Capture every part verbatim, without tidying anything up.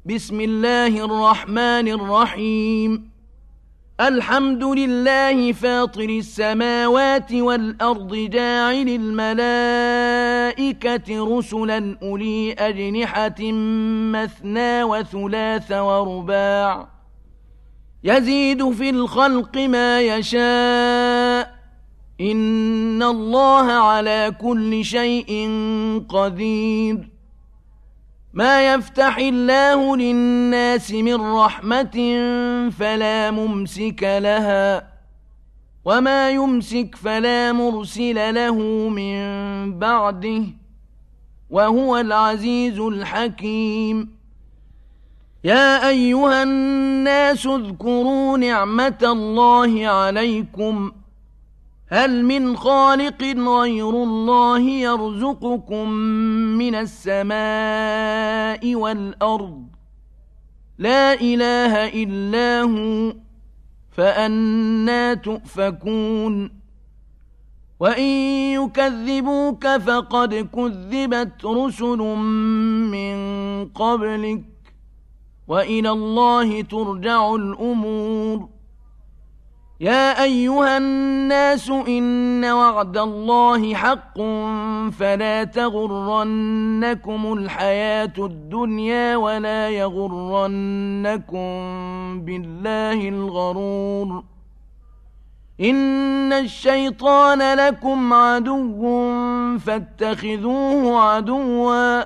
بسم الله الرحمن الرحيم. الحمد لله فاطر السماوات والأرض جاعل الملائكة رسلا أولي أجنحة مثنى وثلاث ورباع يزيد في الخلق ما يشاء إن الله على كل شيء قدير. ما يفتح الله للناس من رحمة فلا ممسك لها وما يمسك فلا مرسل له من بعده وهو العزيز الحكيم. يا أيها الناس اذكروا نعمة الله عليكم هل من خالق غير الله يرزقكم من السماء والأرض لا إله إلا هو فأنى تؤفكون. وإن يكذبوك فقد كذبت رسل من قبلك وإلى الله ترجع الأمور. يا أيها الناس إن وعد الله حق فلا تغرنكم الحياة الدنيا ولا يغرنكم بالله الغرور. إن الشيطان لكم عدو فاتخذوه عدوا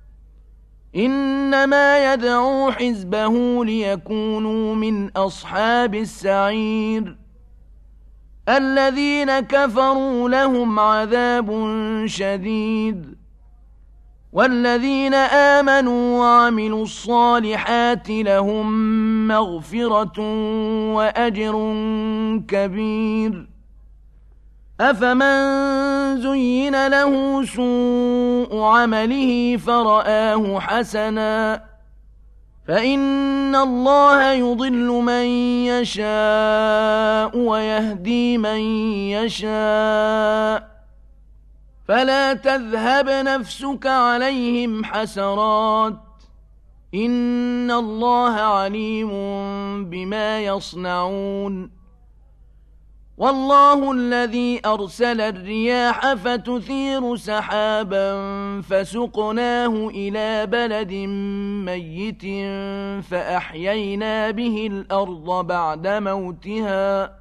إنما يدعو حزبه ليكونوا من أصحاب السعير. الذين كفروا لهم عذاب شديد والذين آمنوا وعملوا الصالحات لهم مغفرة وأجر كبير. أفمن زين له سوء عمله فرآه حسنا فإن الله يضل من يشاء ويهدي من يشاء فلا تذهب نفسك عليهم حسرات إن الله عليم بما يصنعون. والله الذي أرسل الرياح فتثير سحابا فسقناه إلى بلد ميت فأحيينا به الأرض بعد موتها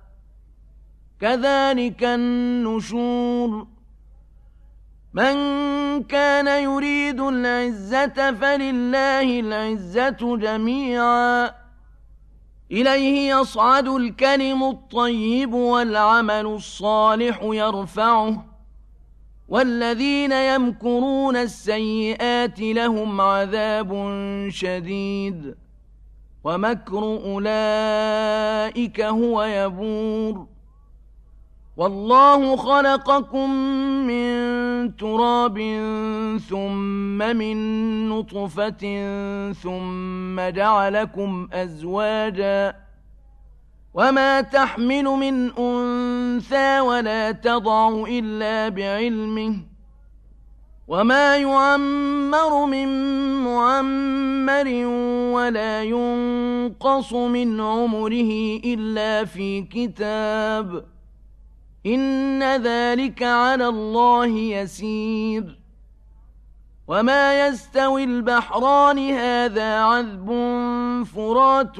كذلك النشور. من كان يريد العزة فلله العزة جميعا إليه يصعد الكلم الطيب والعمل الصالح يرفعه والذين يمكرون السيئات لهم عذاب شديد ومكر أولئك هو يبور. والله خلقكم من تراب ثم من نطفة ثم جعلكم أزواجا وما تحمل من أنثى ولا تضع إلا بعلمه وما يعمر من معمر ولا ينقص من عمره إلا في كتاب إن ذلك على الله يسير. وما يستوي البحران هذا عذب فرات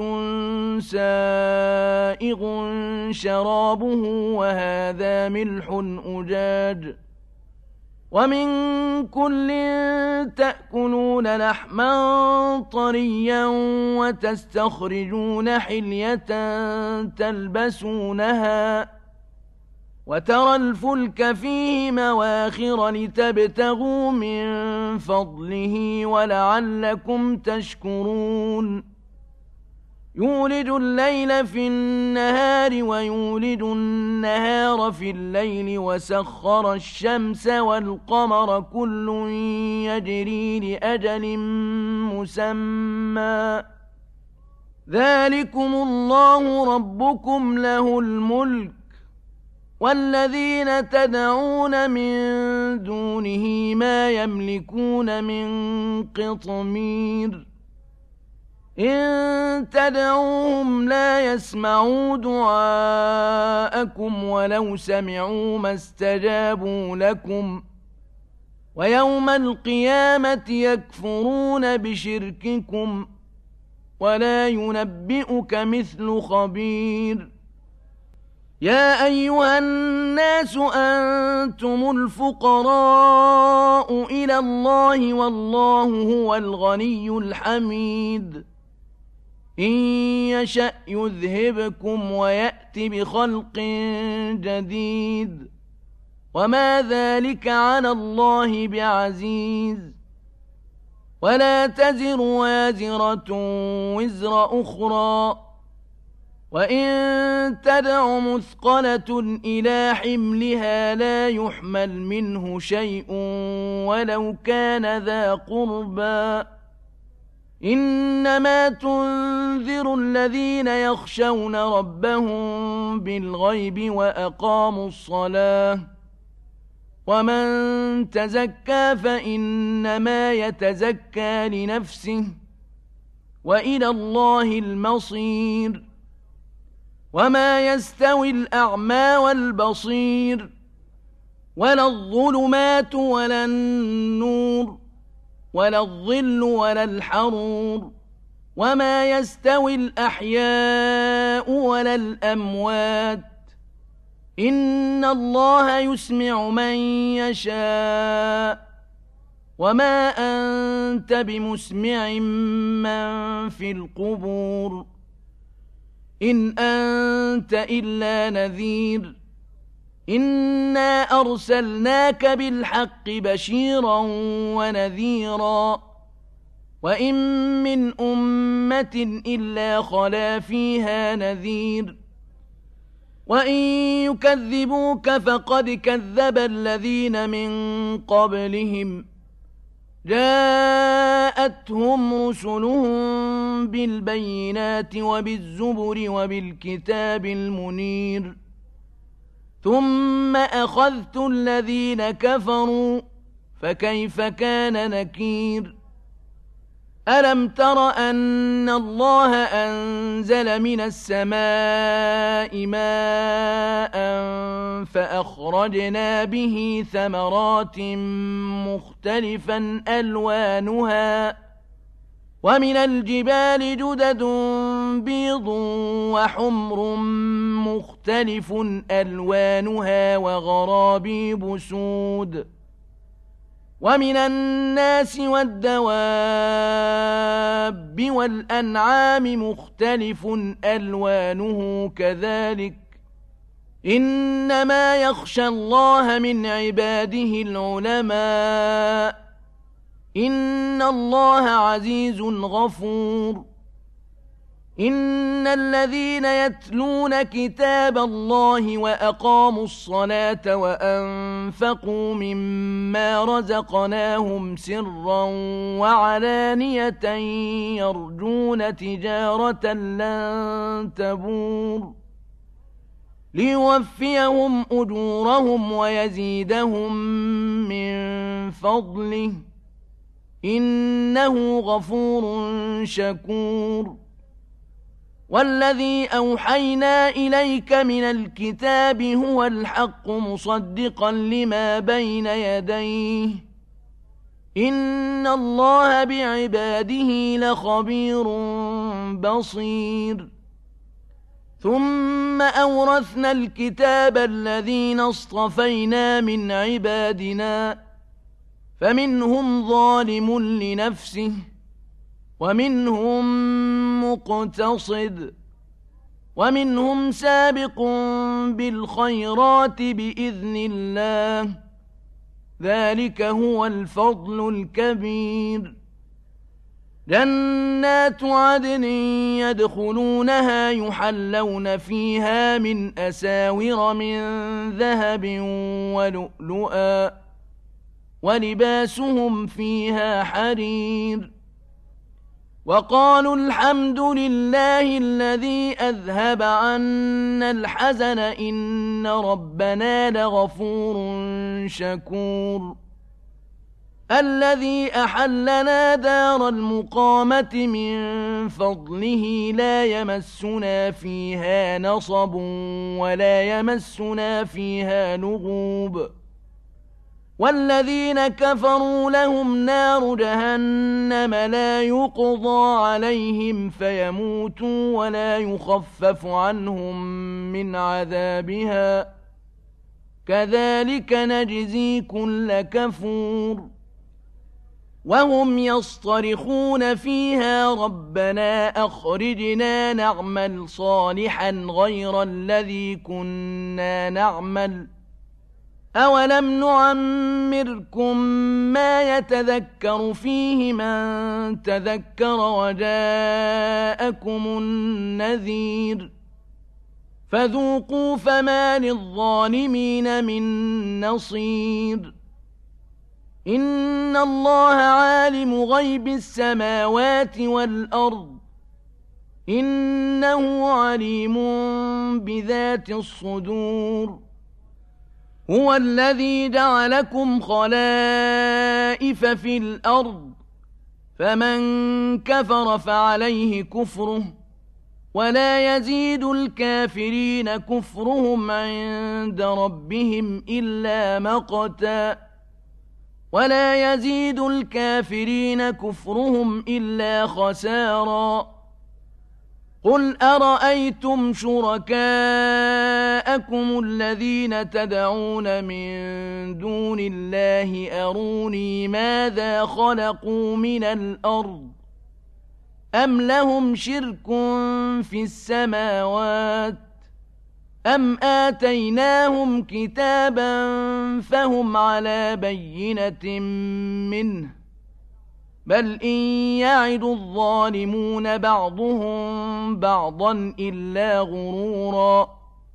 سائغ شرابه وهذا ملح أجاج ومن كل تأكلون لحما طريا وتستخرجون حلية تلبسونها وترى الفلك فيه مواخر لتبتغوا من فضله ولعلكم تشكرون. يولج الليل في النهار ويولج النهار في الليل وسخر الشمس والقمر كل يجري لأجل مسمى ذلكم الله ربكم له الملك والذين تدعون من دونه ما يملكون من قطمير إن تدعوهم لا يسمعوا دعاءكم ولو سمعوا ما استجابوا لكم ويوم القيامة يكفرون بشرككم ولا ينبئك مثل خبير. يا أيها الناس أنتم الفقراء إلى الله والله هو الغني الحميد. إن يشأ يذهبكم ويأت بخلق جديد وما ذلك على الله بعزيز. ولا تزر وازرة وزر أخرى وإن تدع مثقلة إلى حملها لا يحمل منه شيء ولو كان ذا قربى. إنما تنذر الذين يخشون ربهم بالغيب وأقاموا الصلاة ومن تزكى فإنما يتزكى لنفسه وإلى الله المصير. وما يستوي الأعمى والبصير ولا الظلمات ولا النور ولا الظل ولا الحرور وما يستوي الأحياء ولا الأموات. إن الله يسمع من يشاء وما أنت بمسمع من في القبور إن أنت إلا نذير. إنا أرسلناك بالحق بشيرا ونذيرا وإن من أمة إلا خلا فيها نذير. وإن يكذبوك فقد كذب الذين من قبلهم جاءتهم رسلهم بالبينات وبالزبر وبالكتاب المنير ثم أخذت الذين كفروا فكيف كان نكير. ألم تر أن الله أنزل من السماء ماء فأخرجنا به ثمرات مختلفا ألوانها ومن الجبال جدد بيض وحمر مختلف ألوانها وغرابيب سود ومن الناس والدواب والأنعام مختلف ألوانه كذلك إنما يخشى الله من عباده العلماء إن الله عزيز غفور. إن الذين يتلون كتاب الله وأقاموا الصلاة وأنفقوا مما رزقناهم سرا وعلانية يرجون تجارة لن تبور ليوفيهم أجورهم ويزيدهم من فضله إنه غفور شكور. والذي أوحينا إليك من الكتاب هو الحق مصدقا لما بين يديه إن الله بعباده لخبير بصير. ثم أورثنا الكتاب الذين اصطفينا من عبادنا فمنهم ظالم لنفسه ومنهم مقتصد ومنهم سابق بالخيرات بإذن الله ذلك هو الفضل الكبير. جنات عدن يدخلونها يحلون فيها من أساور من ذهب ولؤلؤا ولباسهم فيها حرير. وقالوا الحمد لله الذي أذهب عنا الحزن إن ربنا لغفور شكور. الذي أحلنا دار المقامة من فضله لا يمسنا فيها نصب ولا يمسنا فيها لغوب والذين كفروا لهم نار جهنم لا يقضى عليهم فيموتوا ولا يخفف عنهم من عذابها كذلك نجزي كل كفور وهم يصطرخون فيها ربنا أخرجنا نعمل صالحا غير الذي كنا نعمل أولم نعمركم ما يتذكر فيه من تذكر وجاءكم النذير فذوقوا فما للظالمين من نصير إن الله عالم غيب السماوات والأرض إنه عليم بذات الصدور هو الذي جعلكم خلائف في الأرض فمن كفر فعليه كفره ولا يزيد الكافرين كفرهم عند ربهم إلا مقتا ولا يزيد الكافرين كفرهم إلا خسارا قل أرأيتم شركاءكم الذين تدعون من دون الله أروني ماذا خلقوا من الأرض أم لهم شرك في السماوات أم آتيناهم كتابا فهم على بينة منه بل إن يعد الظالمون بعضهم بعضا إلا غرورا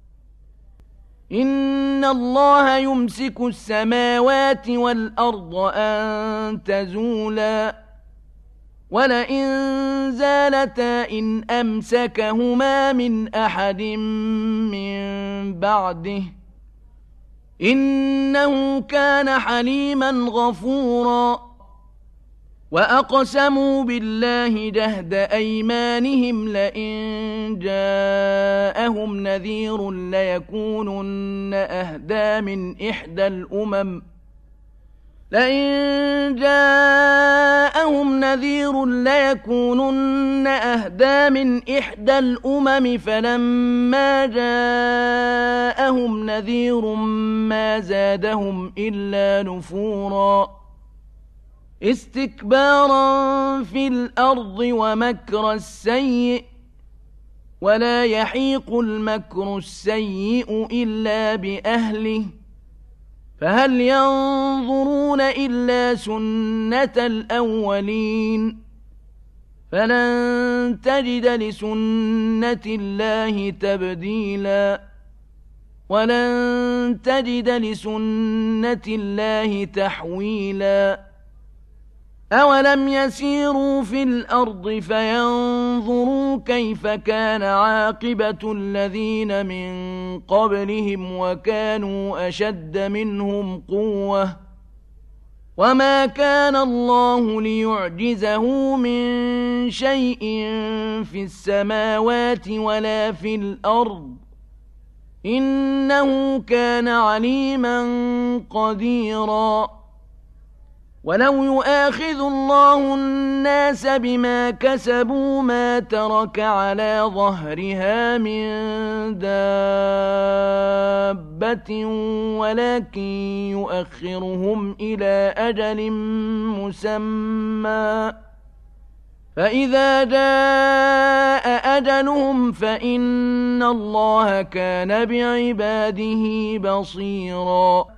إن الله يمسك السماوات والأرض أن تزولا ولئن زالتا إن أمسكهما من أحد من بعده إنه كان حليما غفورا وأقسموا بالله جهد أيمانهم لئن جاءهم نذير ليكونن أهدى من إحدى الأمم لئن جاءهم نذير ليكونن أهدى من إحدى الأمم فلما جاءهم نذير ما زادهم إلا نفورا استكبارا في الأرض ومكر السيء ولا يحيق المكر السيء إلا بأهله فهل ينظرون إلا سنة الأولين فلن تجد لسنة الله تبديلا ولن تجد لسنة الله تحويلا أولم يسيروا في الأرض فينظروا كيف كان عاقبة الذين من قبلهم وكانوا أشد منهم قوة وما كان الله ليعجزه من شيء في السماوات ولا في الأرض إنه كان عليما قديرا ولو يؤاخذ الله الناس بما كسبوا ما ترك على ظهرها من دابة ولكن يؤخرهم إلى أجل مسمى فإذا جاء أجلهم فإن الله كان بعباده بصيراً